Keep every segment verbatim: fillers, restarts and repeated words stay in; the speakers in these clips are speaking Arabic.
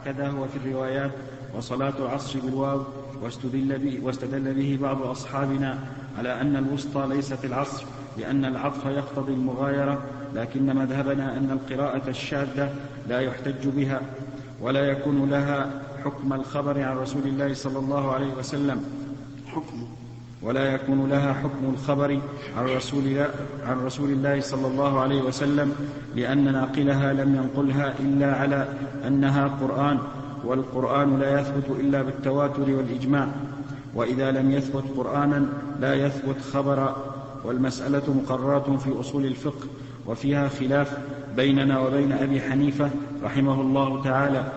كذا هو في الروايات وصلاة العصر بالواو، واستدل به, واستدل به بعض أصحابنا على أن الوسطى ليست العصر لأن العطف يقتضي المغايرة، لكن مذهبنا أن القراءة الشاذة لا يحتج بها ولا يكون لها حكم الخبر عن رسول الله صلى الله عليه وسلم حكم ولا يكون لها حكم الخبر عن رسول الله, عن رسول الله صلى الله عليه وسلم لأن ناقلها لم ينقلها إلا على أنها قرآن، والقرآن لا يثبت إلا بالتواتر والإجماع، وإذا لم يثبت قرآنا لا يثبت خبرا. والمسألة مقررة في أصول الفقه وفيها خلاف بيننا وبين أبي حنيفة رحمه الله تعالى،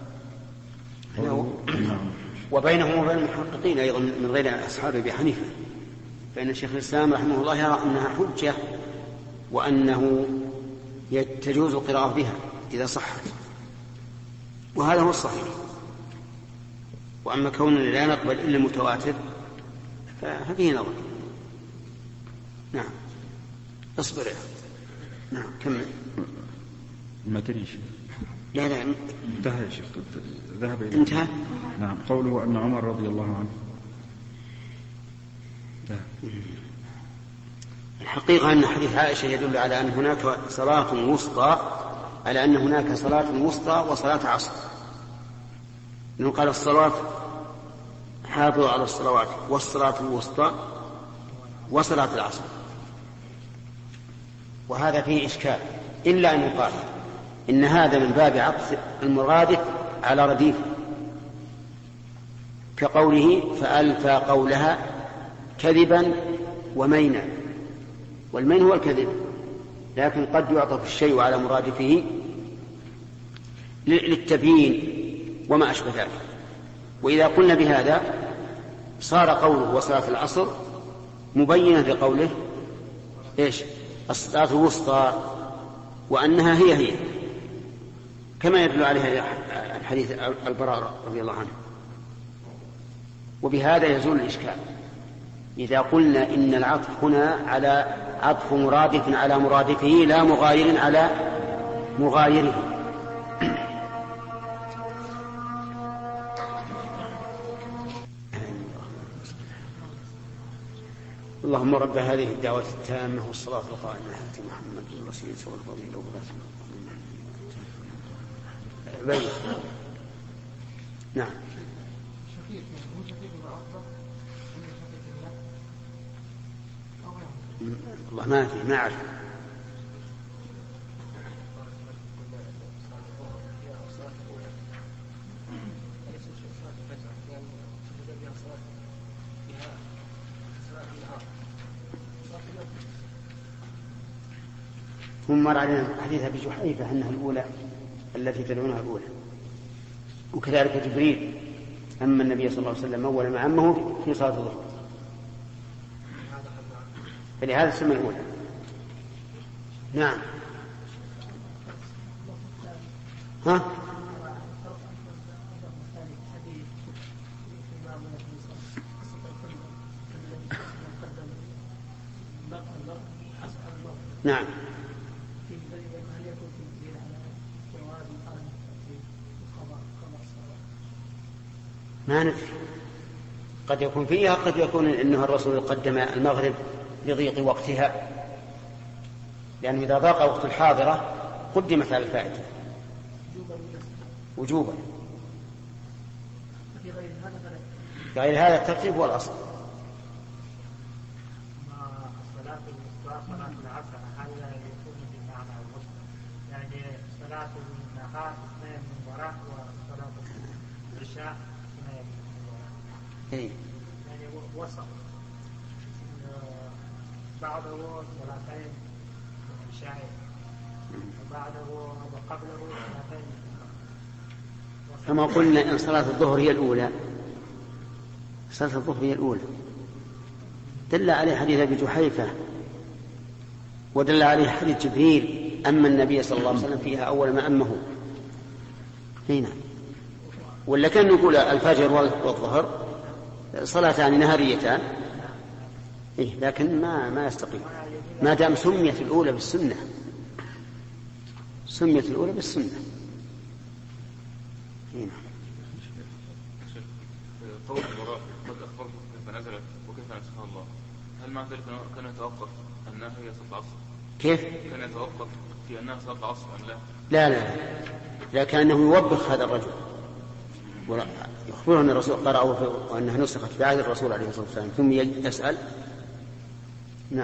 وبينهم وبين المحققين أيضا من غير أصحاب أبي حنيفة، فإن الشيخ الإسلام رحمه الله يرى أنها حجة وأنه تجوز القراءة بها إذا صحت، وهذا هو الصحيح. وأما كوننا لا نقبل إلا المتواتر ففيه نظر. نعم اصبر يا نعم كمل. ما تريش لا لا انتهى يا شيخ، ذهب إلى انتهى. نعم قوله أن عمر رضي الله عنه ده. الحقيقة أن حديث عائشة يدل على أن هناك صلاة وسطى، على أن هناك صلاة وسطى وصلاة عصر، لأنه قال الصلاة حافظوا على الصلوات والصلاة الوسطى وصلاة العصر، وهذا فيه إشكال، إلا أن يقال إن هذا من باب عطف المرادف على رديف، كقوله فألفى قولها كذبا ومينا، والمين هو الكذب، لكن قد يعطف الشيء على مرادفه للتبيين وما أشبه ذلك. وإذا قلنا بهذا صار قوله وصلاة العصر مبينا لقوله إيش الصلاة الوسطى، وأنها هي هي كما يدل عليها الحديث البراء رضي الله عنه. وبهذا يزول الإشكال إذا قلنا إن العطف هنا على عطف مرادف على مرادفه لا مغاير على مغايره. اللهم رب هذه الدعوة التامة والصلاة القائمة على محمد الرسول صلى الله عليه وسلم. نعم والله ما في ما أعرف. ثم مر علينا حديث أبي جحيفة أنها الأولى التي تدعونها الأولى، وكذلك جبريل أما النبي صلى الله عليه وسلم أول ما عمه في صلاة الظهر، فلهذا السمى الأولى. نعم ها نعم ما ندري، قد يكون فيها قد يكون إنه الرسول قدم المغرب لضيق وقتها، لأنه إذا ضاق وقت الحاضرة قدمت على الفائتة وجوبا. غير هذا الترتيب هو الأصل. صلاة صلاة العصر هل يكون بمعنى الوسط؟ يعني صلاة النهار اثنين من وراء وصلاة العشاء اثنين من وراء. يعني وسط بعده صلاتين عشاء وبعده وقبله صلاتين. كما قلنا إن صلاة الظهر هي الأولى، صلاة الظهر هي الأولى دل عليه حديث أبي جحيفة، ودل عليه حديث جبريل أما النبي صلى الله عليه وسلم فيها أول ما أمه هنا. ولا كان نقول الفجر والظهر صلاتان نهاريتان، إيه لكن ما ما يستقيم ما دام سميت الأولى بالسنة، سميت الأولى بالسنة. هنا قول البراء قد أخبرت كيف نزلت وكيف نسخها الله، هل معنى ذلك كان يتوقف أنها هي صلاة العصر؟ كيف؟ كان يتوقف في أنها صلاة العصر أم لا؟ لا لا لكنه يوبخ هذا الرجل يخبره أن الرسول قرأه وأنها نسخت في عهد الرسول عليه الصلاة والسلام ثم يسأل. نعم.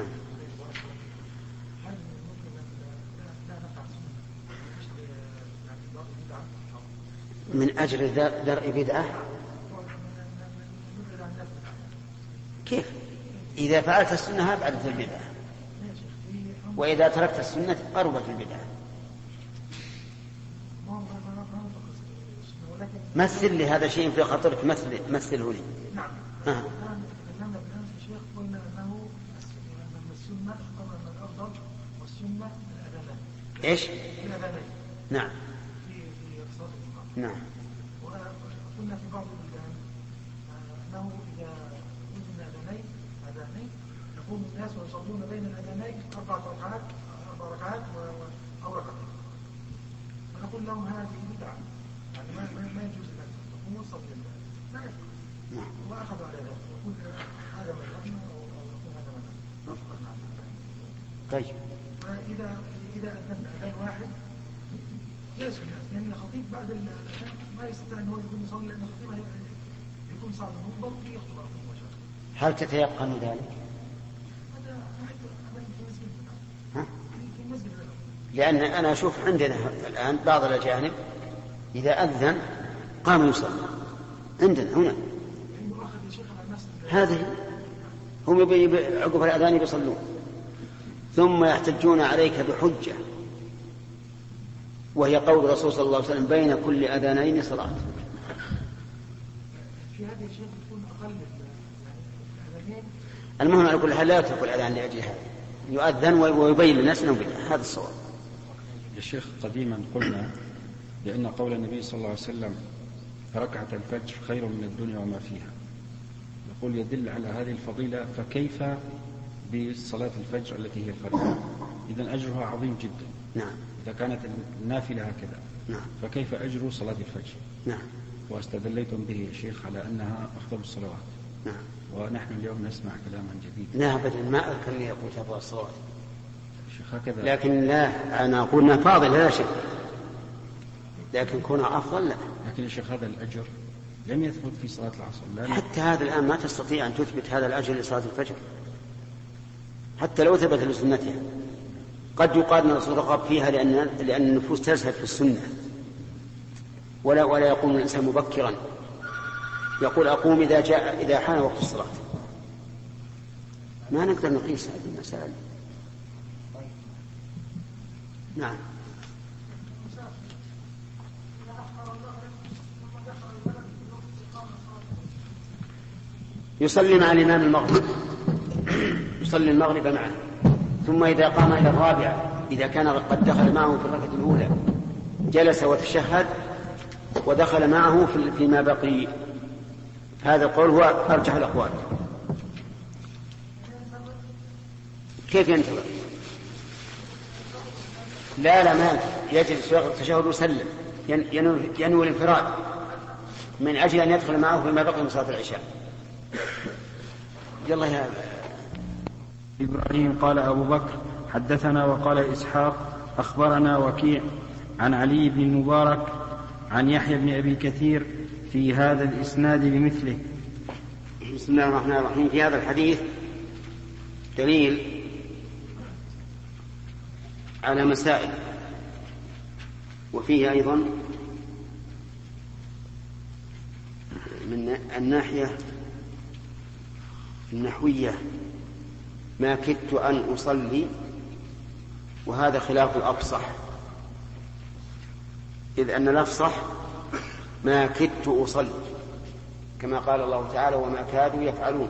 من أجل درء بدعة؟ كيف؟ إذا فعلت السنة أبعدت البدعة، وإذا تركت السنة قربت البدعة. مثل لي هذا شيء في خاطرك، مثل مثله لي. نعم. آه. الشيخ قلنا أنه السنة أفضل من الأفضل والسنة الأذانين. إيش؟ الأذانين. نعم. في في صلاة الجمعة. نعم. وقلنا في بعض البلدان أنه إذا وزن أذانين أذانين يقوم الناس ويصلون بين الأذانين أربع ركعات أربع ركعات أو ركعتين. فنقول لهم هذه بدعة، يعني ما ما يجوز لك تقوم وتصلي لا يفعل. نعم. وأخذ على ذلك ويقول هذا مذهبنا أو يقول هذا مذهبنا. طيب. فإذا إذا أذن أذان واحد يسمع، لأن الخطيب بعد الأذان ما يستطيع أن هو يكون يصلي، لأن الخطيب يكون صعب المنبر في يخطب مباشرة. هل تتيقن ذلك؟ هذا هذا في مسجدنا. ها؟ في مسجدنا. لأن أنا أشوف عندنا الآن بعض الأجانب إذا أذن قام يصلي عندنا هنا. هذه هم عقب الأذان يصلون ثم يحتجون عليك بحجة وهي قول الرسول صلى الله عليه وسلم بين كل أذانين صلاة. في هذا الشيء يكون أقل الأذانين. المهم على كل حال لا يترك الأذان لأجل هذا، يؤذن ويبين للناس أنه بدعة. هذا الصواب. يا شيخ قديما قلنا بأن قول النبي صلى الله عليه وسلم ركعة الفجر خير من الدنيا وما فيها، يقول يدل على هذه الفضيلة، فكيف بصلاة الفجر التي هي الفريضة؟ إذن أجرها عظيم جدا. نعم. إذا كانت النافلة هكذا. نعم. فكيف أجر صلاة الفجر؟ نعم. واستدليتم به يا شيخ على أنها أفضل الصلوات. نعم. ونحن اليوم نسمع كلاما جديدا. لا أبدا ما أذكر لي أقول أفضل الصلوات. شيخ هكذا. لكن لا أنا أقول أنها فاضلة لا شك، لكن كونها أفضل لا. لكن يا شيخ هذا الأجر لم يثبت في صلاة العصر. لا حتى هذا الآن ما تستطيع أن تثبت هذا الأجر لصلاة الفجر حتى لو ثبت لسنتها. قد يقال أن الرسول رغب فيها لأن لأن النفوس تزهد في السنة، ولا ولا يقوم الإنسان مبكرا، يقول أقوم إذا جاء إذا حان وقت الصلاة. ما نقدر نقيس هذه المسائل. نعم. يصلي مع الإمام المغرب، يصلي المغرب معه، ثم إذا قام إلى الرابعة إذا كان قد دخل معه في الركعة الأولى جلس وتشهد ودخل معه فيما بقي. هذا القول هو أرجح الأقوال. كيف ينتظر؟ لا لا ما يجلس ويقرأ التشهد ويسلم، ينوي الانفراد من أجل أن يدخل معه فيما بقي من صلاة العشاء. يلا يا إبراهيم. قال أبو بكر حدثنا وقال إسحاق أخبرنا وكيع عن علي بن المبارك عن يحيى بن أبي كثير في هذا الإسناد بمثله. بسم الله الرحمن الرحيم. في هذا الحديث دليل على مسائل، وفيه أيضا من الناحية النحوية ما كدت أن أصلي، وهذا خلاف الأفصح، إذ أن الأفصح ما كدت أصلي كما قال الله تعالى وما كادوا يفعلون.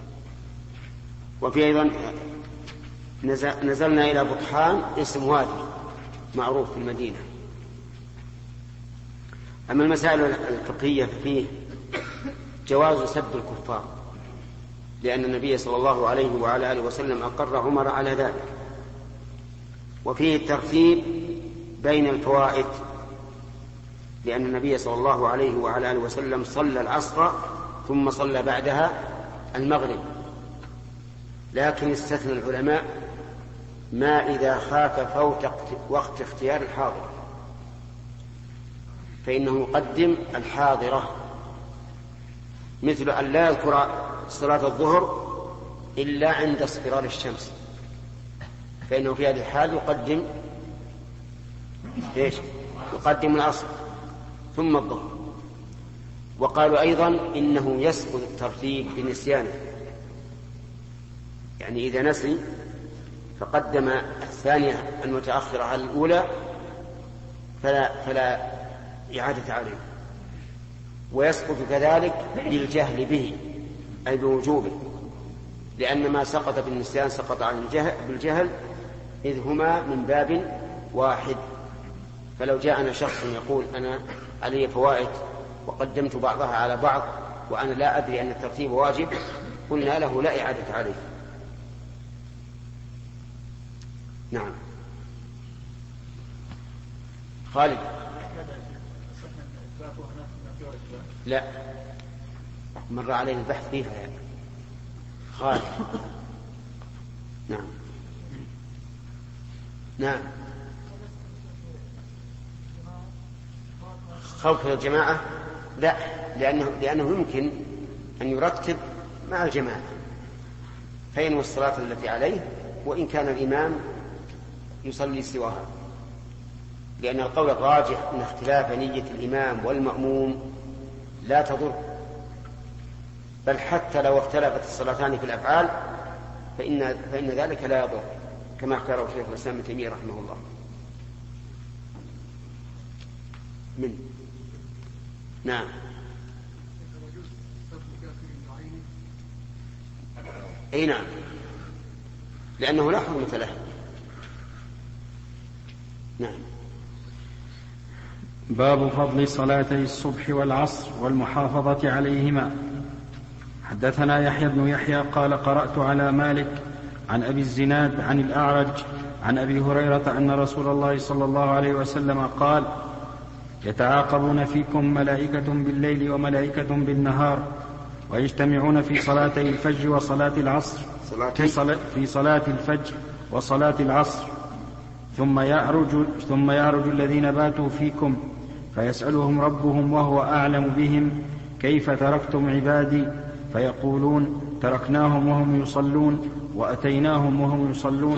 وفي أيضا نزلنا إلى بطحان اسم وادي معروف في المدينة. أما المسائل الفقهية فيه جواز سب الكفار، لأن النبي صلى الله عليه وعلى آله وسلم أقر عمر على ذلك. وفيه الترتيب بين الفوائد لأن النبي صلى الله عليه وعلى آله وسلم صلى العصر ثم صلى بعدها المغرب. لكن استثنى العلماء ما إذا خاف فوت وقت اختيار الحاضر، فإنه يقدم الحاضرة، مثل أن لا يذكر صلاة الظهر إلا عند اصفرار الشمس، فإنه في هذه الحال يقدم إيش؟ يقدم العصر ثم الظهر. وقالوا أيضا إنه يسقط الترتيب بنسيانه، يعني إذا نسي فقدم الثانية المتأخرة على الأولى فلا, فلا إعادة عليه. ويسقط كذلك للجهل به أي بوجوبه، لأن ما سقط بالنسيان سقط عن الجهل بالجهل، إذ هما من باب واحد. فلو جاءنا شخص يقول أنا علي فوائد وقدمت بعضها على بعض وأنا لا أدري أن الترتيب واجب، قلنا له لا إعادة عليه. نعم. خالد. لا، مر عليه البحث فيها يعني. خالد. نعم نعم. خوف الجماعة لا، لأنه, لأنه يمكن أن يرتب مع الجماعة فينوي الصلاة التي عليه وإن كان الإمام يصلي سواها، لأن القول الراجح أن اختلاف نية الإمام والمأموم لا تضر، بل حتى لو اختلفت الصلاتان في الأفعال فإن, فإن ذلك لا يضر، كما اختاره شيخ الإسلام ابن تيمية رحمه الله. من نعم. أي نعم، لأنه لا حرمة له. نعم. باب فضل صلاتي الصبح والعصر والمحافظة عليهما. حدثنا يحيى بن يحيى قال قرأت على مالك عن أبي الزناد عن الأعرج عن أبي هريرة أن رسول الله صلى الله عليه وسلم قال: يتعاقبون فيكم ملائكة بالليل وملائكة بالنهار، ويجتمعون في صلاتي الفجر وصلاة العصر في, صلاة في صلاة الفجر وصلاة العصر، ثم يعرج, ثم يعرج الذين باتوا فيكم فيسألهم ربهم وهو أعلم بهم: كيف تركتم عبادي؟ فيقولون: تركناهم وهم يصلون وأتيناهم وهم يصلون.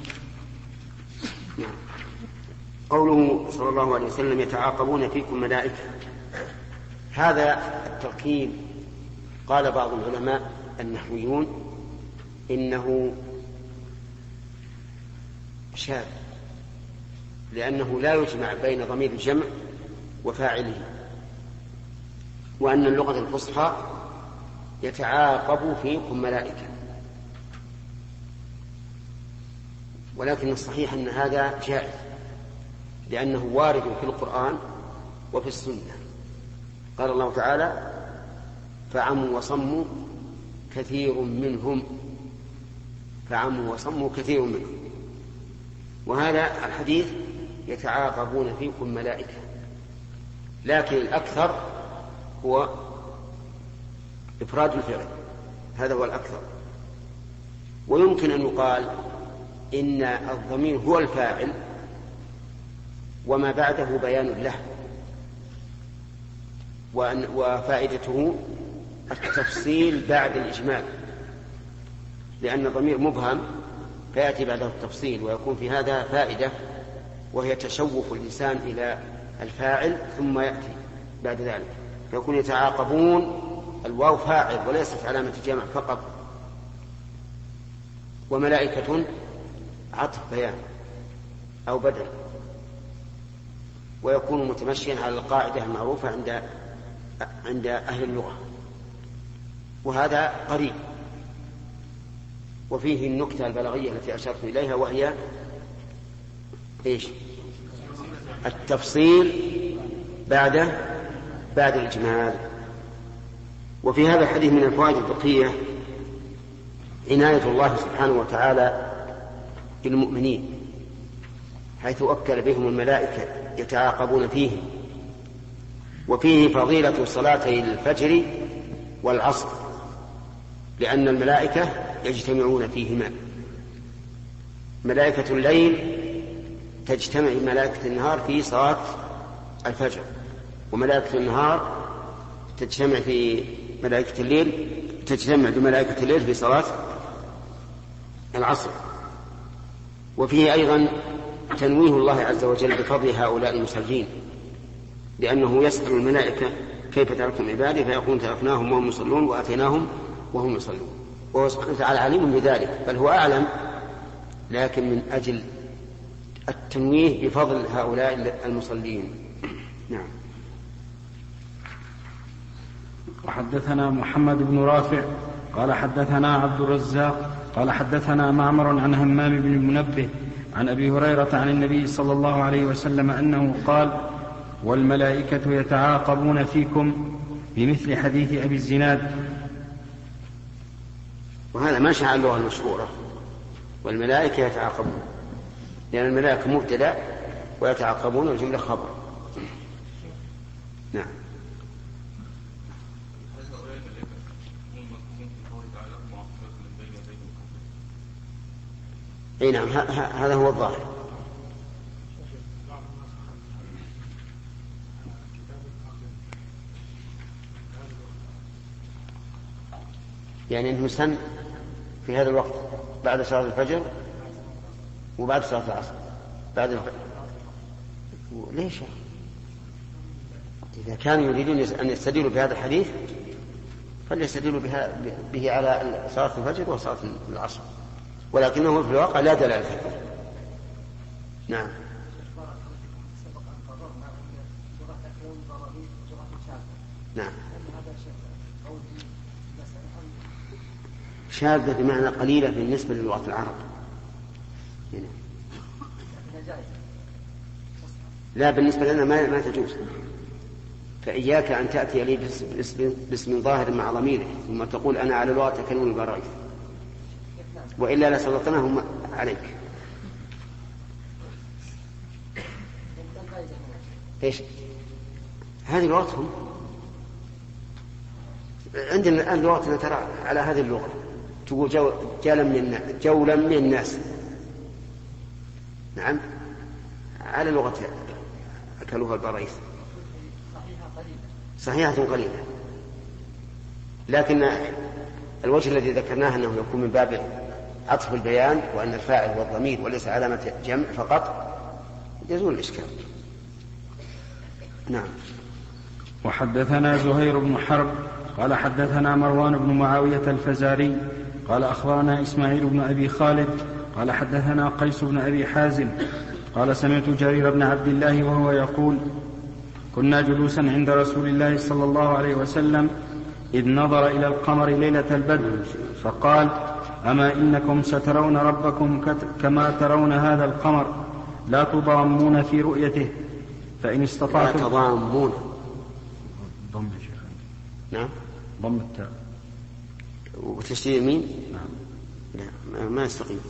قوله صلى الله عليه وسلم: يتعاقبون فيكم ملائكة، هذا التركيب قال بعض العلماء النحويون إنه شاذ، لأنه لا يجمع بين ضمير الجمع وفاعله، وأن اللغة الفصحى يتعاقب فيكم ملائكة، ولكن الصحيح أن هذا جائز، لأنه وارد في القرآن وفي السنة. قال الله تعالى: فعموا وصموا كثير منهم، فعموا وصموا كثير منهم. وهذا الحديث يتعاقبون فيكم ملائكة، لكن الأكثر هو إفراد الفعل، هذا هو الأكثر. ويمكن أن يقال إن الضمير هو الفاعل وما بعده بيان له، وفائدته التفصيل بعد الإجمال، لأن الضمير مبهم فيأتي بعده التفصيل، ويكون في هذا فائدة وهي تشوف الإنسان إلى الفاعل ثم يأتي بعد ذلك، فيكون يتعاقبون الواو فاعل وليست علامة جمع فقط، وملائكة عطف بيان أو بدل، ويكون متمشيا على القاعدة المعروفة عند عند أهل اللغة، وهذا قريب. وفيه النكتة البلاغية التي أشرت إليها، وهي إيش؟ التفصيل بعد بعد الإجمال. وفي هذا الحديث من الفوائد الفقهية عناية الله سبحانه وتعالى بالمؤمنين، حيث وكل بهم الملائكة يتعاقبون فيهم، وفيه فضيلة صلاتي الفجر والعصر لأن الملائكة يجتمعون فيهما. ملائكة الليل تجتمع ملائكة النهار في صلاة الفجر، وملائكة النهار تجتمع في ملائكة الليل تجتمع بملائكة الليل في صلاة العصر. وفيه أيضا تنويه الله عز وجل بفضل هؤلاء المصلين، لأنه يسأل الملائكة كيف تركتم عبادي فيقول تركناهم وهم يصلون وأتيناهم وهم يصلون، وهو سبحانه وتعالى عليم بذلك بل هو أعلم، لكن من أجل التنويه بفضل هؤلاء المصلين. نعم. وحدثنا محمد بن رافع قال حدثنا عبد الرزاق قال حدثنا معمر عن همام بن المنبه عن أبي هريرة عن النبي صلى الله عليه وسلم أنه قال: والملائكة يتعاقبون فيكم بمثل حديث أبي الزناد. وهذا ما شاء اللغة المشهورة، والملائكة يتعاقبون، لأن الملائكة مبتدأ ويتعاقبون الجملة خبر. نعم. اي نعم، هذا هو الظاهر. يعني انه سن في هذا الوقت بعد صلاة الفجر وبعد صلاة العصر بعد الفجر. ليش؟ إذا كانوا يريدون أن يستدلوا بهذا الحديث فليستدلوا به على صلاة الفجر وصلاة العصر، ولكنه في الواقع لا دلالة فيه. نعم. نعم. شاذة بمعنى قليلة بالنسبة للغة العرب. لا، بالنسبة لنا ما, ما تجوز. فإياك أن تأتي لي باسم, باسم ظاهر مع ضميره ثم تقول أنا على لغة كلمة البرايث، وإلا لسلطناهم عليك. إيش هذه لغتهم؟ عندنا الآن لغتنا ترى على هذه اللغة، تقول جو جولا من الناس جولا من الناس. نعم، على لغة أكلوها البرايث. صحيحة قليلة، لكن الوجه الذي ذكرناه أنه يكون من باب عطف البيان وأن الفاعل والضمير وليس علامة جمع فقط يزول الإشكال. نعم. وحدثنا زهير بن حرب قال حدثنا مروان بن معاوية الفزاري قال أخبرنا إسماعيل بن أبي خالد قال حدثنا قيس بن أبي حازم قال سمعت جرير بن عبد الله وهو يقول: كنا جلوسا عند رسول الله صلى الله عليه وسلم إذ نظر إلى القمر ليلة البدر فقال: أما إنكم سترون ربكم كما ترون هذا القمر لا تضامون في رؤيته فإن استطعتم. لا تضامون. ضم يا شيخ. نعم، ضم التاء وتشديد الميم. نعم. لا، ما يستقيم.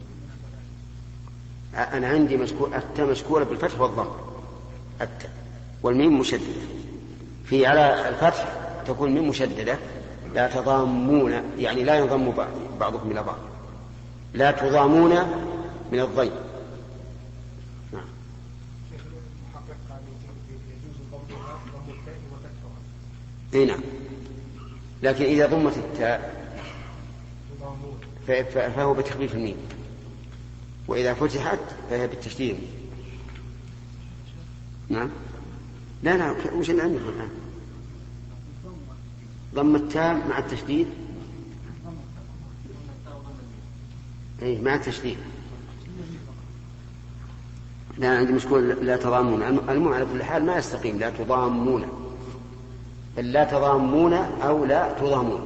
أنا عندي مشكور التاء مشكورة بالفتح والضم، التاء والميم مشددة. في على الفتح تكون ميم مشددة. لا تضامون يعني لا ينضم بعضكم إلى بعض. لا تضامون من الضيم. نعم. اي نعم، لكن إذا ضمت التاء فهو بتخفيف الميم، وإذا فتحت فهي بالتشديد. نعم. لا لا، وش اللي عندكم الآن؟ ضم التاء مع التشديد. اي مع التشديد. لا، عندي مشكلة لا تضامون. المهم على كل حال ما يستقيم لا تضامون، بل لا تضامون أو لا تضامون.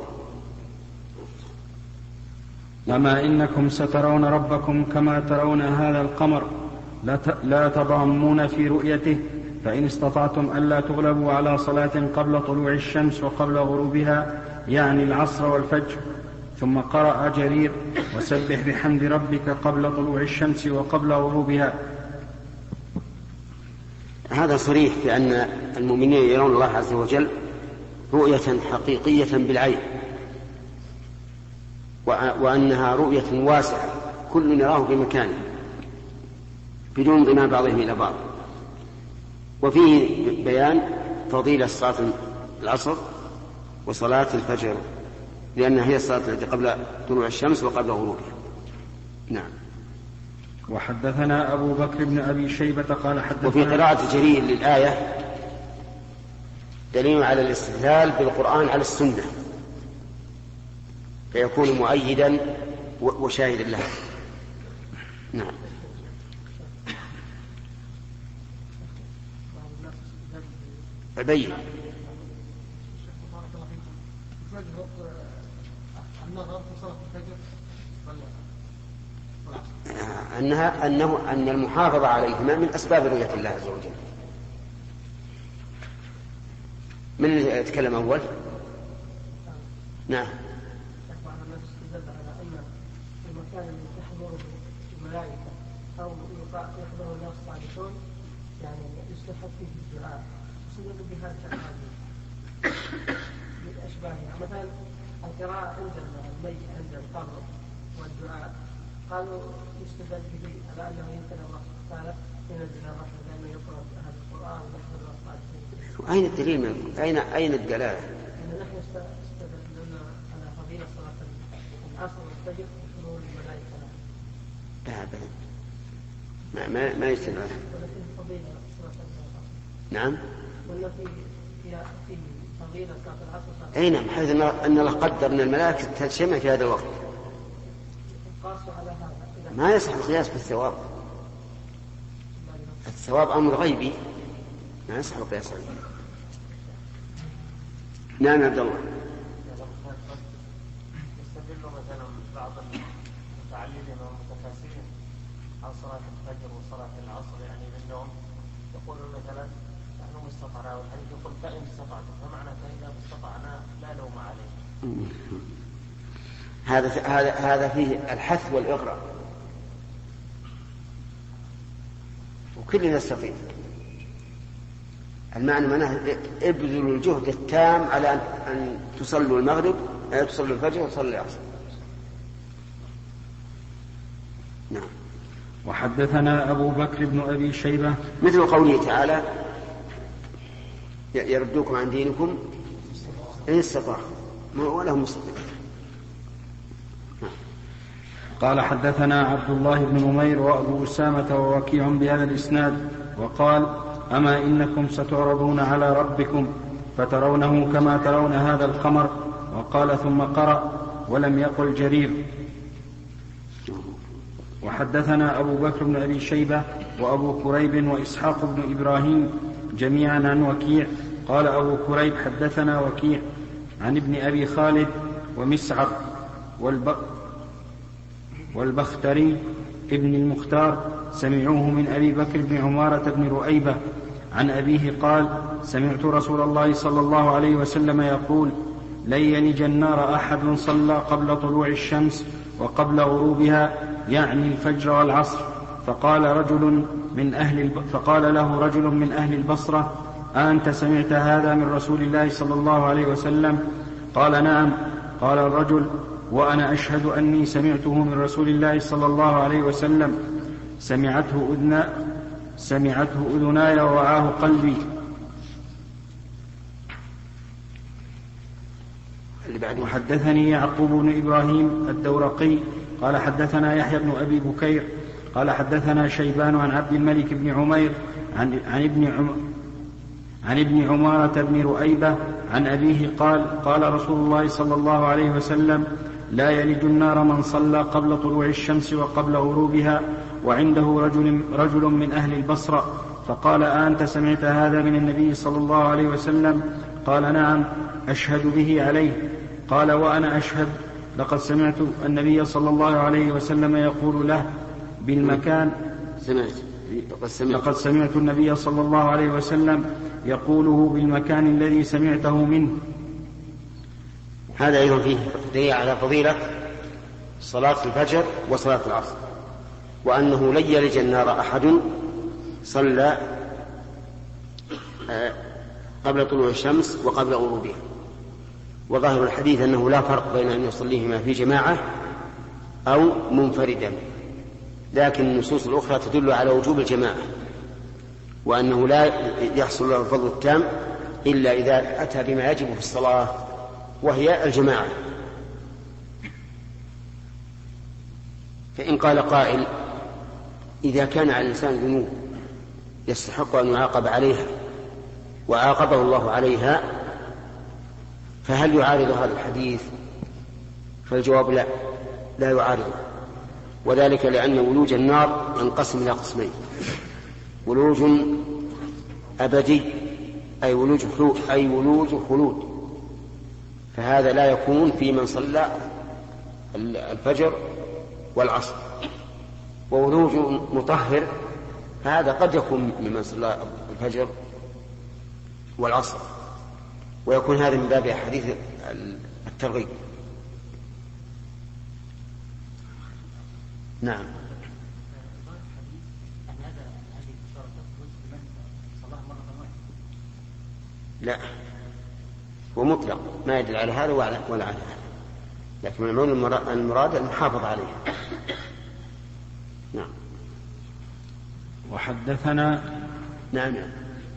أما إنكم سترون ربكم كما ترون هذا القمر لا تضامون في رؤيته فإن استطعتم ألا تغلبوا على صلاة قبل طلوع الشمس وقبل غروبها يعني العصر والفجر. ثم قرأ جرير: وسبح بحمد ربك قبل طلوع الشمس وقبل غروبها. هذا صريح في أن المؤمنين يرون الله عز وجل رؤية حقيقية بالعين، وأنها رؤية واسعة كل يراه في مكانه بدون انضمام بعضهم إلى بعض. وفيه بيان فضيلة صلاة العصر وصلاة الفجر، لأنها هي الصلاة التي قبل طلوع الشمس وقبل غروبها. نعم. وحدثنا أبو بكر بن أبي شيبة قال حدثنا. وفي قراءة جرير للآية دليل على الاستدلال بالقرآن على السنة، فيكون مؤيدا وشاهدا لها. نعم. أبين أنها أنه أن المحافظة عليهما من أسباب رؤية الله عز وجل. من يتكلم أول؟ نعم. المكان اللي تحضره الملائكة أو يحضر الناس صالحون يعني يستحب فيه الدعاء، وسبب بهذا الحديث من أشباهها. مثلا القراءة عند الميت عند القبر والدعاء قالوا يستدل به على أنه يمكن الله تعالى ينزل الرحمة لأنه يقرأ هذا القرآن ويحضر الصالحين. أين الدليل من أين أين الدلالة؟ أن نحن استدلنا على فضيلة صلاة العصر والفجر وحضور الملائكة. لا أبدا، ما ما, ما يستدل. نعم. ولا في في في فضيلة صلاة العصر. أي نعم، حيث أن الله قدر أن الملائكة تجتمع في هذا الوقت. ما يصح القياس بالثواب. الثواب أمر غيبي، ما يصح القياس عليه. نعم عبد الله. يستدل مثلا بعض المتعلمين والمتكاسلين عن صلاة الفجر وصلاة العصر يعني بالنوم، يقولون مثلا نحن استطعنا، والحديث يقول فإن استطعتم، فمعنى فإن استطعنا لا لوم عليه. هذا هذا هذا فيه الحث والإغراء، وكلنا يستطيع. المعنى منه ابذلوا الجهد التام على أن تصلوا المغرب، تصلوا الفجر وتصلوا العصر. نعم. وحدثنا أبو بكر بن أبي شيبة مثل قوله تعالى يردوكم عن دينكم إن استطاعوا ولهم مستطيع. قال حدثنا عبد الله بن نمير وأبو أسامة ووكيع بهذا الإسناد وقال أما إنكم ستعرضون على ربكم فترونه كما ترون هذا القمر. وقال ثم قرأ ولم يقل جرير. وحدثنا أبو بكر بن أبي شيبة وأبو كريب وإسحاق بن إبراهيم جميعا عن وكيع. قال أبو كريب حدثنا وكيع عن ابن أبي خالد ومسعر والب... والبختري ابن المختار سمعوه من أبي بكر بن عمارة بن رؤيبة عن أبيه قال سمعت رسول الله صلى الله عليه وسلم يقول لن يلج النار أحد صلى قبل طلوع الشمس وقبل غروبها يعني الفجر والعصر. فقال رجل من أهل الب... فقال له رجل من أهل البصرة أنت سمعت هذا من رسول الله صلى الله عليه وسلم؟ قال نعم. قال الرجل وأنا أشهد أني سمعته من رسول الله صلى الله عليه وسلم سمعته أذنا سمعته أذناي ووعاه قلبي. وحدثني يعقوب بن إبراهيم الدورقي قال حدثنا يحيى بن أبي بكير قال حدثنا شيبان عن عبد الملك بن عمير عن, عن ابن عم عن ابن عمارة بن رؤيبة عن أبيه قال قال رسول الله صلى الله عليه وسلم لا يلج النار من صلى قبل طلوع الشمس وقبل غروبها. وعنده رجل, رجل من أهل البصرة فقال أنت سمعت هذا من النبي صلى الله عليه وسلم؟ قال نعم أشهد به عليه. قال وأنا أشهد لقد سمعت النبي صلى الله عليه وسلم يقول له بالمكان سمعت لقد سمعت, لقد سمعت النبي صلى الله عليه وسلم يقوله بالمكان الذي سمعته منه. هذا أيضا فيه دليل على فضيلة صلاة الفجر وصلاة العصر، وأنه لن يلج النار أحد صلى قبل طلوع الشمس وقبل غروبها. وظاهر الحديث أنه لا فرق بين أن يصليهما في جماعة أو منفردا، لكن النصوص الأخرى تدل على وجوب الجماعة، وأنه لا يحصل له الفضل التام إلا إذا أتى بما يجب في الصلاة وهي الجماعة. فإن قال قائل: إذا كان على الإنسان ذنوب يستحق أن يعاقب عليها وعاقبه الله عليها، فهل يعارض هذا الحديث؟ فالجواب لا، لا يعارضه، وذلك لأن ولوج النار ينقسم إلى قسمين: ولوج أبدي أي ولوج خلود, أي ولوج خلود، فهذا لا يكون في من صلى الفجر والعصر. وولوج مطهر فهذا قد يكون ممن صلى الفجر والعصر، ويكون هذا من باب حديث الترغيب. نعم. لا، هو مطلق ما يدل على هذا ولا على هذا، لكن المراد المحافظة عليه. نعم. وحدثنا نعم نعم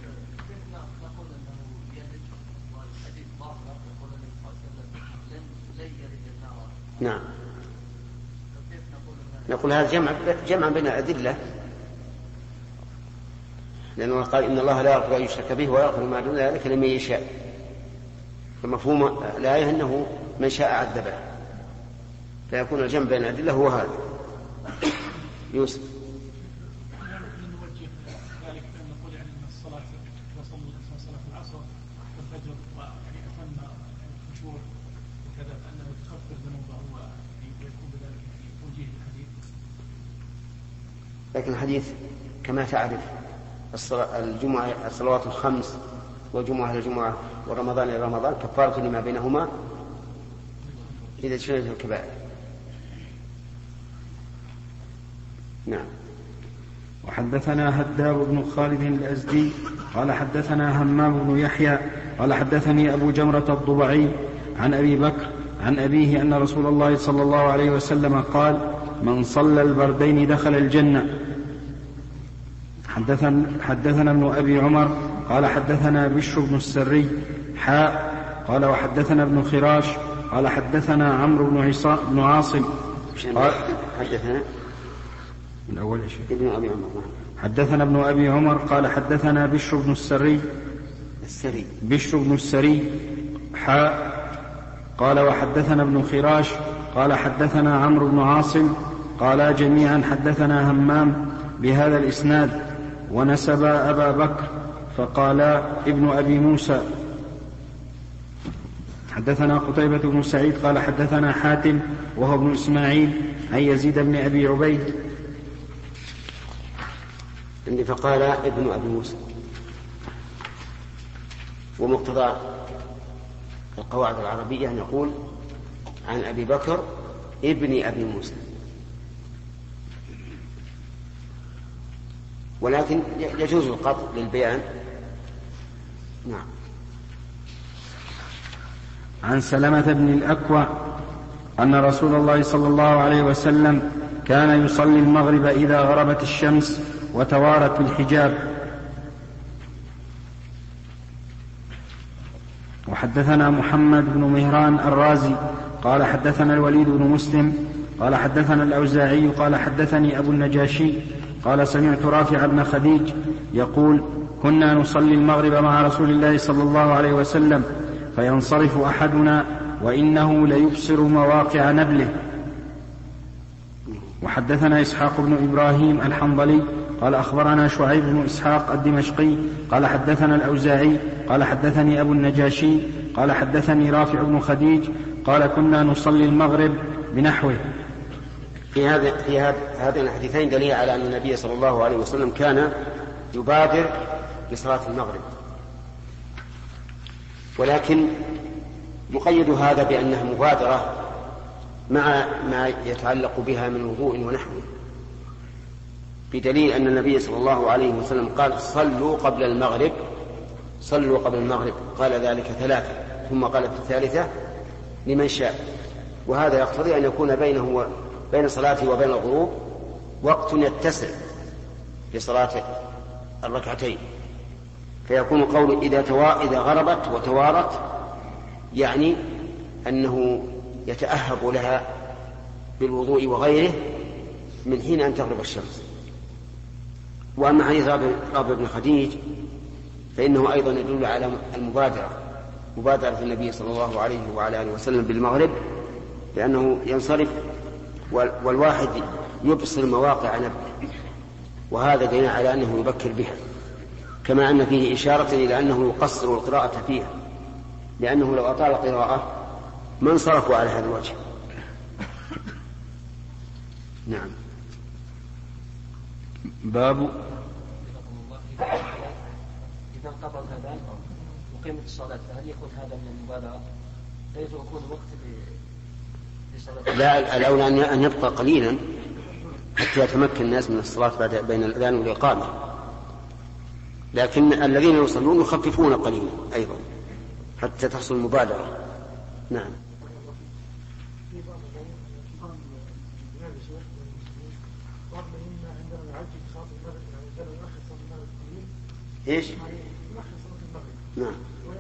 نعم نقول هذا جمع جمع بين الأدلة، لأنه قال إن الله لا يغفر أن يشرك به ويغفر ما دون ذلك لمن يشاء، فمفهوم الآية أنه من شاء عذبه، فيكون الجمع بين الأدلة هو هذا. يوسف. لكن الحديث كما تعرف الجمعة الصلوات الخمس والجمعة إلى الجمعة ورمضان إلى رمضان كفارة لما بينهما إذا اجتنبت الكبائر. نعم. وحدثنا هداب بن خالد الأزدي قال حدثنا همام بن يحيى قال حدثني أبو جمرة الضبعي عن أبي بكر عن أبيه أن رسول الله صلى الله عليه وسلم قال: من صلى البردين دخل الجنة. حدثنا, حدثنا ابن أبي عمر قال حدثنا بشر بن السري حاء قال وحدثنا ابن خراش قال حدثنا عمرو بن, بن عاصم قال حدثنا من أول شيء ابن أبي عمر حدثنا ابن أبي عمر قال حدثنا بشر بن السري السري بشر بن السري حاء قال وحدثنا ابن خراش قال حدثنا عمرو بن عاصم قال جميعا حدثنا همام بهذا الإسناد ونسب أبا بكر فقال ابن أبي موسى. حدثنا قتيبة بن سعيد قال حدثنا حاتم وهو ابن إسماعيل عن يزيد بن أبي عبيد عندي فقال ابن أبي موسى، ومقتضى القواعد العربية نقول عن أبي بكر ابن أبي موسى، ولكن يجوز القطع للبيان. نعم. عن سلمة بن الأكوع أن رسول الله صلى الله عليه وسلم كان يصلي المغرب إذا غربت الشمس وتوارت بالحجاب. وحدثنا محمد بن مهران الرازي قال حدثنا الوليد بن مسلم قال حدثنا الأوزاعي قال حدثني أبو النجاشي قال سمعت رافع بن خديج يقول: كنا نصلي المغرب مع رسول الله صلى الله عليه وسلم فينصرف أحدنا وإنه ليبصر مواقع نبله. وحدثنا إسحاق بن إبراهيم الحنظلي قال أخبرنا شعيب بن إسحاق الدمشقي قال حدثنا الأوزاعي قال حدثني أبو النجاشي قال حدثني رافع بن خديج قال كنا نصلي المغرب بنحوه. في هذا في هذين الحديثين دليل على أن النبي صلى الله عليه وسلم كان يبادر بصلاة المغرب، ولكن يقيد هذا بأنها مبادرة مع ما يتعلق بها من وضوء ونحوه، بدليل أن النبي صلى الله عليه وسلم قال: صلوا قبل المغرب صلوا قبل المغرب، قال ذلك ثلاثة، ثم قال في الثالثة لمن شاء. وهذا يقتضي أن يكون بينه بين صلاته وبين الغروب وقت يتسع لصلاة الركعتين، فيكون قول إذا, توا... إذا غربت وتوارت يعني أنه يتأهب لها بالوضوء وغيره من حين أن تغرب الشمس. وأما حديث رافع بن خديج فإنه أيضا يدل على المبادرة، مبادرة النبي صلى الله عليه وعلى آله وسلم بالمغرب، لأنه ينصرف والواحد يبصر مواقع نبه، وهذا دليل على أنه يبكر بها، كما أن فيه إشارة إلى أنه يقصر القراءة فيها، لأنه لو أطال القراءة ما انصرفوا على هذا الوجه. نعم. باب إذا انقضى الأذان وقيمة الصلاة فهل يكون هذا من المبالغة؟ لا يكون وقت لصلاة؟ لا، الأولى أن يبقى قليلا حتى يتمكن الناس من الصلاة بعد بين الأذان والإقامة، لكن الذين يصلون يخففون قليلا أيضا حتى تحصل المبادرة. نعم. ايش؟ نعم.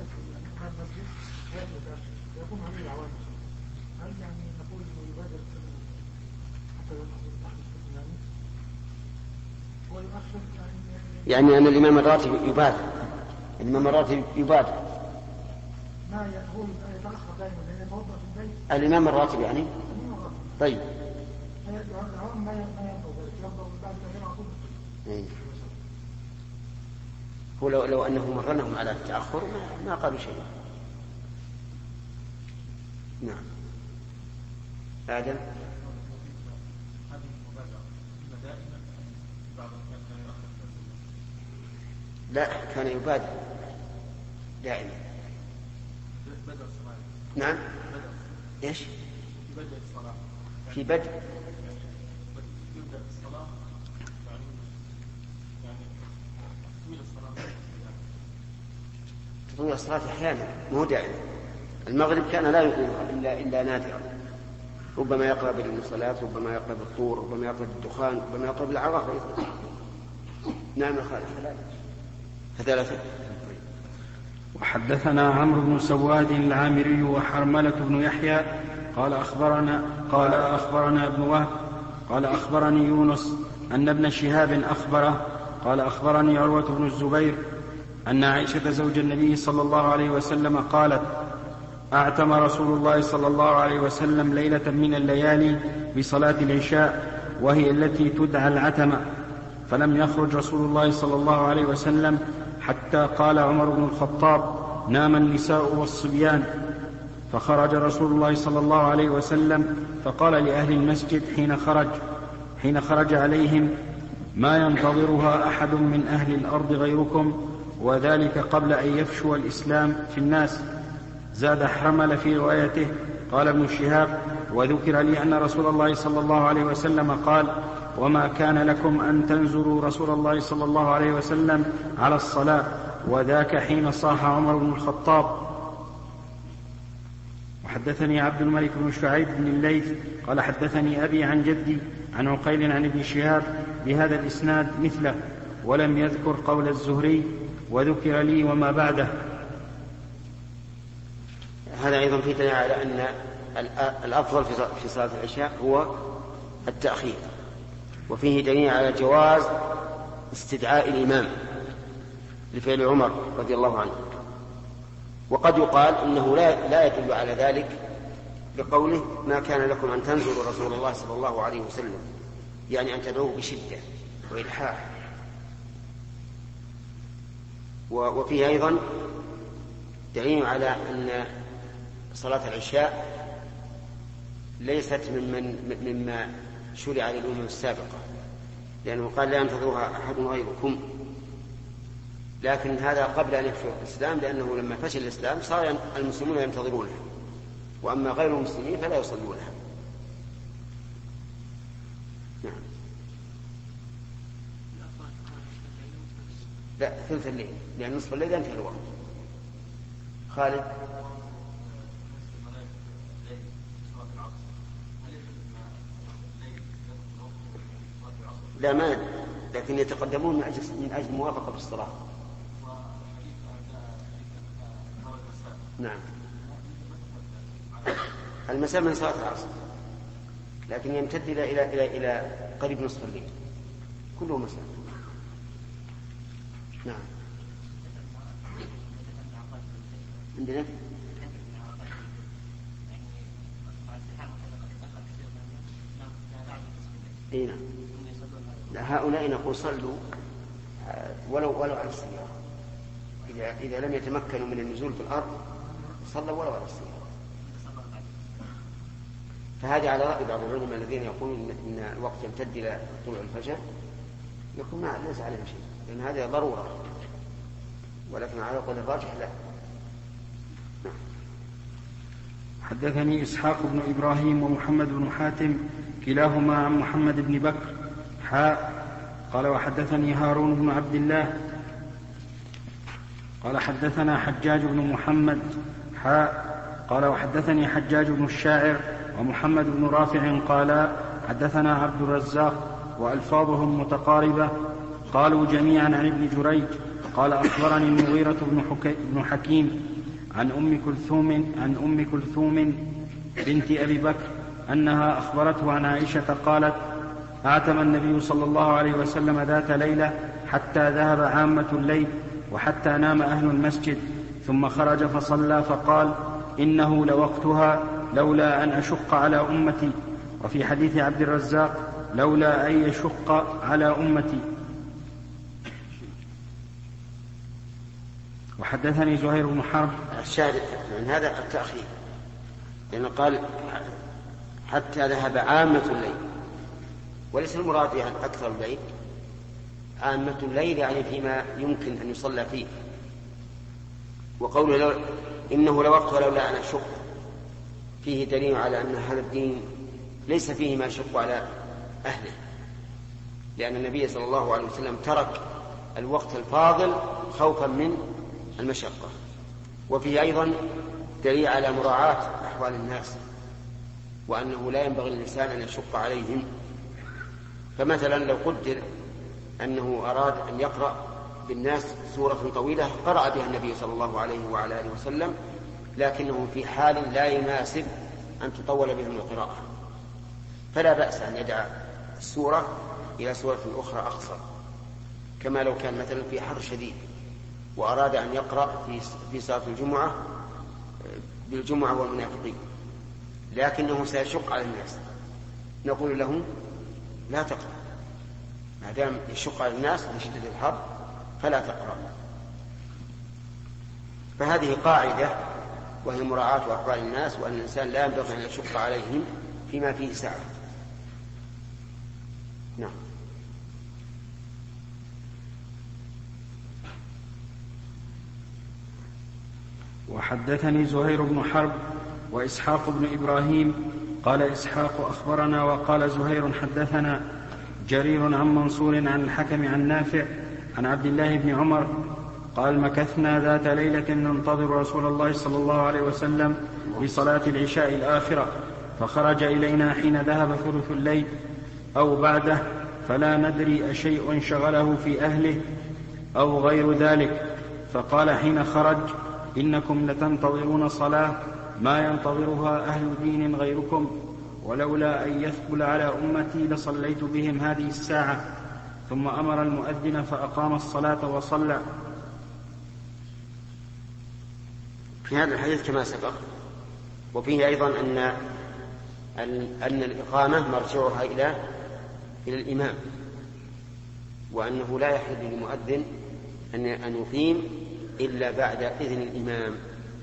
يعني أن الإمام الراتب يبادر، الإمام الراتب يبادر. ما هو يتأخر دائما لأن الموضع في البيت. الإمام الراتب يعني؟ طيب. ما ينظر ينظر بعد الأذان على طول. هو لو, لو أنه مرنهم على التأخر ما, ما قالوا شيء. نعم. آدم. لا، كان يبادر دائما. نعم. ايش؟ في بدء الصلاة. في بدء. يبدأ الصلاة يعني يعني تطويل الصلاة. تطويل الصلاة أحيانا مو دائما. المغرب كان لا يطيلها إلا إلا نادرا، ربما يقرأ بالمصلات، ربما يقرأ بالطور، ربما يقرأ بالدخان، ربما يقرأ بالأعراف. نعم يا خالد. ثلاثة. وحدثنا عمرو بن سواد العامري وحرملة بن يحيى قال أخبرنا قال أخبرنا ابن وهب قال أخبرني يونس أن ابن شهاب أخبره قال أخبرني عروة بن الزبير أن عائشة زوج النبي صلى الله عليه وسلم قالت: أعتم رسول الله صلى الله عليه وسلم ليلة من الليالي بصلاة العشاء وهي التي تدعى العتمة، فلم يخرج رسول الله صلى الله عليه وسلم حتى قال عمر بن الخطاب: نام النساء والصبيان. فخرج رسول الله صلى الله عليه وسلم فقال لأهل المسجد حين خرج حين خرج عليهم: ما ينتظرها أحد من أهل الأرض غيركم، وذلك قبل أن يفشو الإسلام في الناس. زاد حرمل في روايته قال ابن شهاب: وذكر لي أن رسول الله صلى الله عليه وسلم قال: وما كان لكم أن تنزلوا رسول الله صلى الله عليه وسلم على الصلاة، وذاك حين صاح عمر بن الخطاب. وحدثني عبد الملك بن شعيب بن الليث قال حدثني أبي عن جدي عن عقيل عن ابن شهاب بهذا الإسناد مثله، ولم يذكر قول الزهري: وذكر لي وما بعده. هذا أيضا في دليل على أن الأفضل في صلاة العشاء هو التأخير، وفيه دليل على جواز استدعاء الإمام لفعل عمر رضي الله عنه. وقد يقال إنه لا, لا يدل على ذلك بقوله: ما كان لكم أن تنزلوا رسول الله صلى الله عليه وسلم، يعني أن تدعوه بشدة وإلحاح. وفيه أيضا دليل على أن صلاة العشاء ليست ممن مما شرع للأمم السابقة، لأنه قال: لا ينتظرها أحد غيركم. لكن هذا قبل أن يفشو الإسلام، لأنه لما فشل الإسلام صار المسلمون ينتظرونها، وأما غير المسلمين فلا يصلونها. نعم. لا، ثلث الليل، لأن نصف الليل ينتهي الوقت. خالد. لا ما لكن يتقدمون من أجل, من أجل موافقة بالصلاة. نعم المساء من صلاة العصر لكن يمتد إلى إلى إلى إلى قريب نصف الليل كله مساء. نعم عندنا اي نعم. هؤلاء نقول صلوا ولو ولو على السيارة، إذا إذا لم يتمكنوا من النزول في الأرض صلوا ولو على السيارة. فهذا على رأي بعض العلماء الذين يقولون إن الوقت يمتد إلى طلوع الفجر، يكون ما ليس عليهم شيء لأن هذه ضرورة، ولكن على قول الراجح لا. حدثني إسحاق بن إبراهيم ومحمد بن حاتم كلاهما عن محمد بن بكر حاء قال وحدثني هارون بن عبد الله قال حدثنا حجاج بن محمد حاء قال وحدثني حجاج بن الشاعر ومحمد بن رافع قال حدثنا عبد الرزاق وألفاظهم متقاربة قالوا جميعا عن ابن جريج قال أخبرني المغيرة بن حكيم عن أم كلثوم عن أم كلثوم بنت أبي بكر أنها أخبرته عن عائشة قالت أعتم النبي صلى الله عليه وسلم ذات ليلة حتى ذهب عامة الليل وحتى نام أهل المسجد ثم خرج فصلى فقال إنه لوقتها لولا أن أشق على أمتي. وفي حديث عبد الرزاق لولا أن يشق على أمتي. وحدثني زهير بن حرب. الشاهد من هذا التأخير لأنه قال حتى ذهب عامة الليل، وليس المراد يعني أكثر الليل، عامة الليل يعني فيما يمكن أن يصلى فيه. وقوله لو إنه لوقت لولا أن أشق فيه دليل على أن هذا الدين ليس فيه ما يشق على أهله، لأن النبي صلى الله عليه وسلم ترك الوقت الفاضل خوفا من المشقة. وفيه أيضا دليل على مراعاة أحوال الناس وأنه لا ينبغي للإنسان أن يشق عليهم. فمثلا لو قدر أنه أراد أن يقرأ بالناس سورة طويلة قرأ بها النبي صلى الله عليه وعلى آله وسلم، لكنه في حال لا يناسب أن تطول بهم القراءة، فلا بأس أن يدع السورة إلى سورة أخرى أقصر، كما لو كان مثلا في حر شديد وأراد أن يقرأ في صلاة الجمعة بالجمعة والمنافقين لكنه سيشق على الناس، نقول له لا تقرأ ما دام يشق على الناس لشدة الحر فلا تقرأ. فهذه قاعدة وهي مراعاة أحوال الناس، وأن الإنسان لا ينبغي أن يشق عليهم فيما فيه سعة. نعم. وحدثني زهير بن حرب وإسحاق بن إبراهيم قال إسحاق أخبرنا وقال زهير حدثنا جرير عن منصور عن الحكم عن نافع عن عبد الله بن عمر قال مكثنا ذات ليلة ننتظر رسول الله صلى الله عليه وسلم لصلاة العشاء الآخرة، فخرج إلينا حين ذهب ثلث الليل أو بعده، فلا ندري أشيء شغله في أهله أو غير ذلك، فقال حين خرج إنكم لتنتظرون صلاة ما ينتظرها أهل دين غيركم، ولولا أن يثقل على أمتي لصليت بهم هذه الساعة. ثم أمر المؤذن فأقام الصلاة وصلى. في هذا الحديث كما سبق، وفيه أيضا أن أن الإقامة مرجعها إلى إلى الإمام، وأنه لا يحل للمؤذن أن أن يقيم إلا بعد إذن الإمام.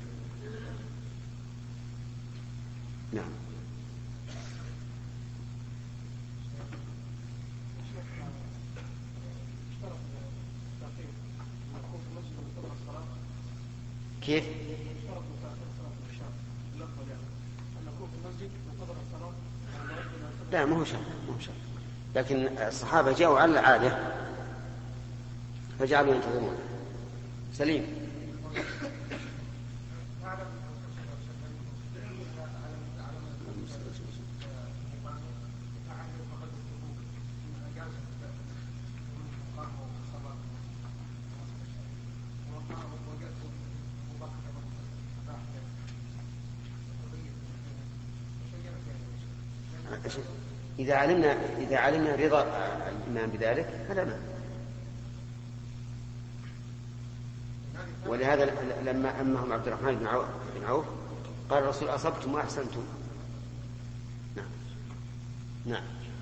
نعم. كيف؟ لا ما هو شرط، ما هو شرط، لكن الصحابة جاءوا على العادة فجعلوا ينتظرون. سليم. إذا علمنا إذا علمنا رضا الإمام بذلك فلا مانع. ولهذا لما أمهم عبد الرحمن بن عوف قال الرسول أصبتم وأحسنتم. نعم نعم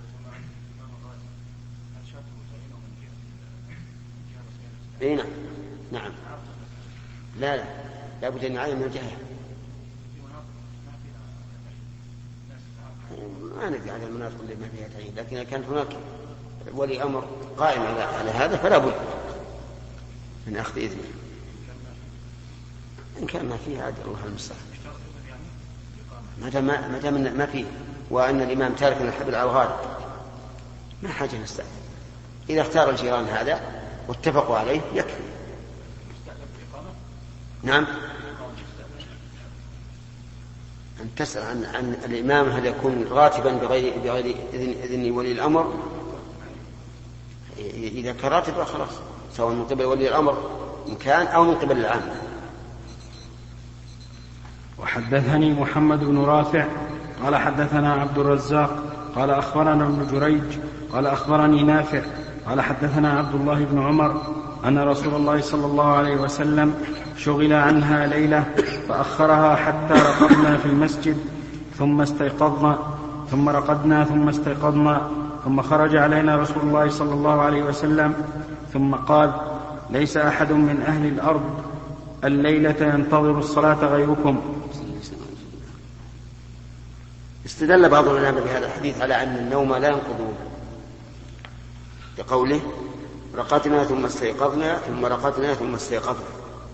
اي نعم نعم لا لا لابد ان يعلم من الجهه. ما ندري على المناطق اللي ما فيها تعيين، لكن كان هناك ولي امر قائم على على هذا فلا بد من اخذ اذنه. ان كان ما فيه عاد الله المستعان. ما دام ما دام ما فيه وان الامام تارك الحبل على الغالب ما حاجه نستعين. اذا اختار الجيران هذا واتفقوا عليه يكفي. نعم أن تسأل عن, عن الإمام هل يكون راتبا بغير, بغير إذن, إذن ولي الأمر. إذا كان راتبا خلاص سواء من قبل ولي الأمر إن كان أو من قبل العام. وحدثني محمد بن رافع قال حدثنا عبد الرزاق قال أخبرنا ابن جريج قال أخبرني نافع قال حدثنا عبد الله بن عمر أن رسول الله صلى الله عليه وسلم شغل عنها ليلة فأخرها حتى رقدنا في المسجد ثم استيقظنا ثم رقدنا ثم استيقظنا ثم خرج علينا رسول الله صلى الله عليه وسلم ثم قال ليس أحد من أهل الأرض الليلة ينتظر الصلاة غيركم. استدل بعض العلماء بهذا الحديث على أن النوم لا ينقض بقوله رقدنا ثم استيقظنا ثم رقدنا ثم استيقظنا،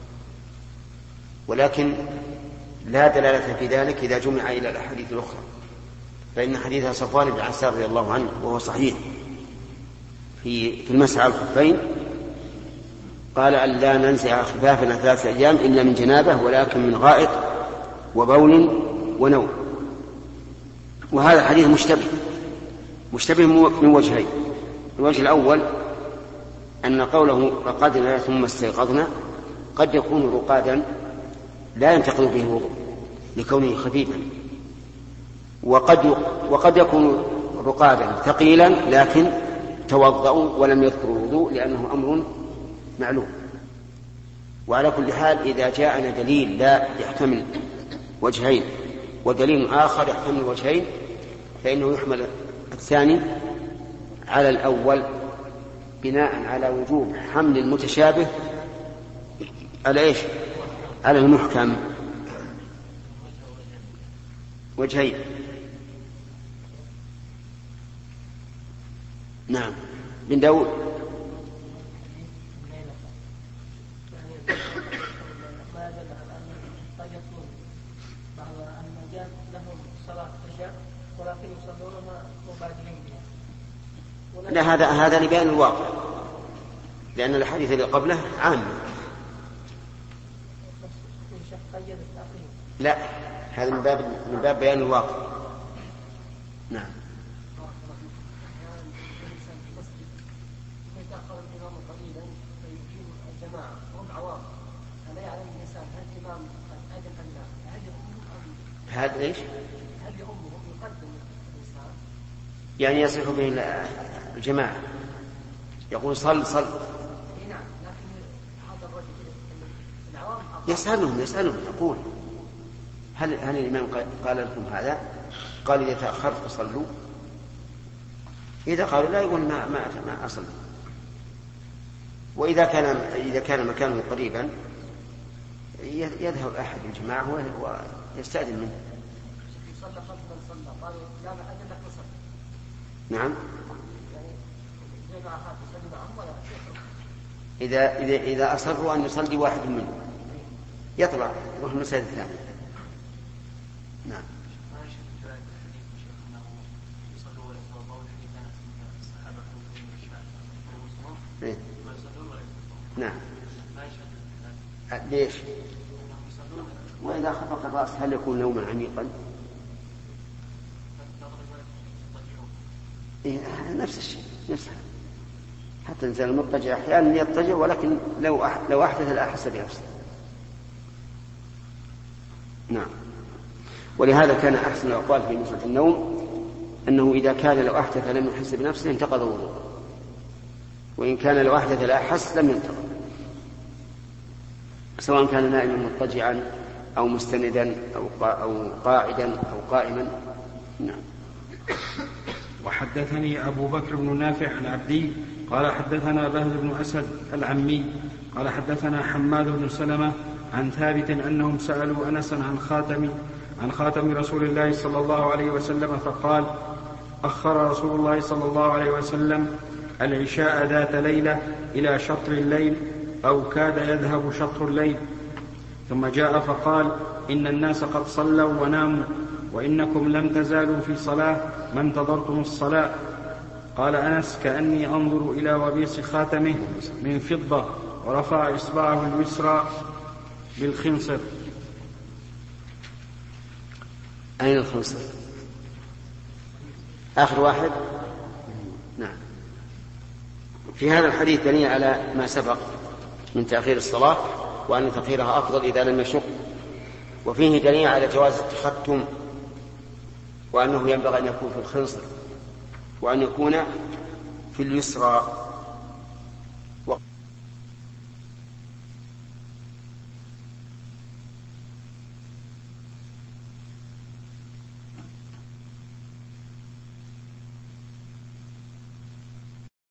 ولكن لا دلالة في ذلك إذا جمع إلى الأحاديث الأخرى، فإن حديث صفوان بن عسار رضي الله عنه وهو صحيح في في المسح على الخفين قال أن لا ننزع خفافنا ثلاثة أيام إلا من جنابه ولكن من غائط وبول ونوم. وهذا الحديث مشتبه مشتبه من وجهين. الوجه الأول أن قوله رقدنا ثم استيقظنا قد يكون رقادا لا ينتقل به الوضوء لكونه خفيفا، وقد وقد يكون رقادا ثقيلا لكن توضأوا ولم يذكروا الوضوء لأنه أمر معلوم. وعلى كل حال إذا جاءنا دليل لا يحتمل وجهين ودليل آخر يحتمل وجهين فإنه يحمل الثاني على الأول بناء على وجوب حمل المتشابه على إيش؟ على المحكم. وجهين. نعم بن داود. لا هذا هذا لبيان الواقع لأن الحديث اللي قبله عام. لا هذا من باب من باب بيان الواقع. نعم. هذا ايش؟ يعني يصح به الجماعة يقول صل صل يسألهم يسألهم يقول هل هل الإمام قال لكم هذا؟ قال إذا تأخرت فصلوا. إذا قالوا لا يقول ما ما ما أصل. وإذا كان إذا كان مكانه قريبا يذهب أحد الجماعة ويستأذن منه. نعم. إذا إذا إذا أصروا أن يصلي واحد منهم يطلع يروح المسجد الثاني. نعم. إيه؟ نعم. ليش؟ وإذا خفق الرأس هل يكون نوما عميقا؟ إيه نفس الشيء نفسها. حتى إنسان المضطجع أحيانا يضطجع ولكن لو أح... لو أحدث لا أحس بنفسه. نعم. ولهذا كان أحسن الأقوال في مسألة النوم أنه إذا كان لو أحدث لم يحس بنفسه انتقض وضوءه، وإن كان لو أحدث لا أحس لم ينتقض، سواء كان نائما مضطجعا أو مستندا أو قاعدا أو قائما. نعم. وحدثني أبو بكر بن نافع العبدي قال حدثنا بهز بن أسد العمي قال حدثنا حماد بن سلمة عن ثابت أنهم سألوا أنسا عن خاتم عن خاتم رسول الله صلى الله عليه وسلم فقال أخر رسول الله صلى الله عليه وسلم العشاء ذات ليلة إلى شطر الليل أو كاد يذهب شطر الليل، ثم جاء فقال إن الناس قد صلوا وناموا وإنكم لم تزالوا في صلاة ما انتظرتم الصلاة. قال أنس كأني أنظر إلى وبيص خاتمه من فضة ورفع إصبعه اليسرى بالخنصر. أين الخنصر؟ آخر واحد. نعم. في هذا الحديث دليل على ما سبق من تأخير الصلاة، وأن تأخيرها أفضل إذا لم يشق، وفيه دليل على جواز التختم، وأنه ينبغي أن يكون في الخنصر وأن يكون في اليسرى.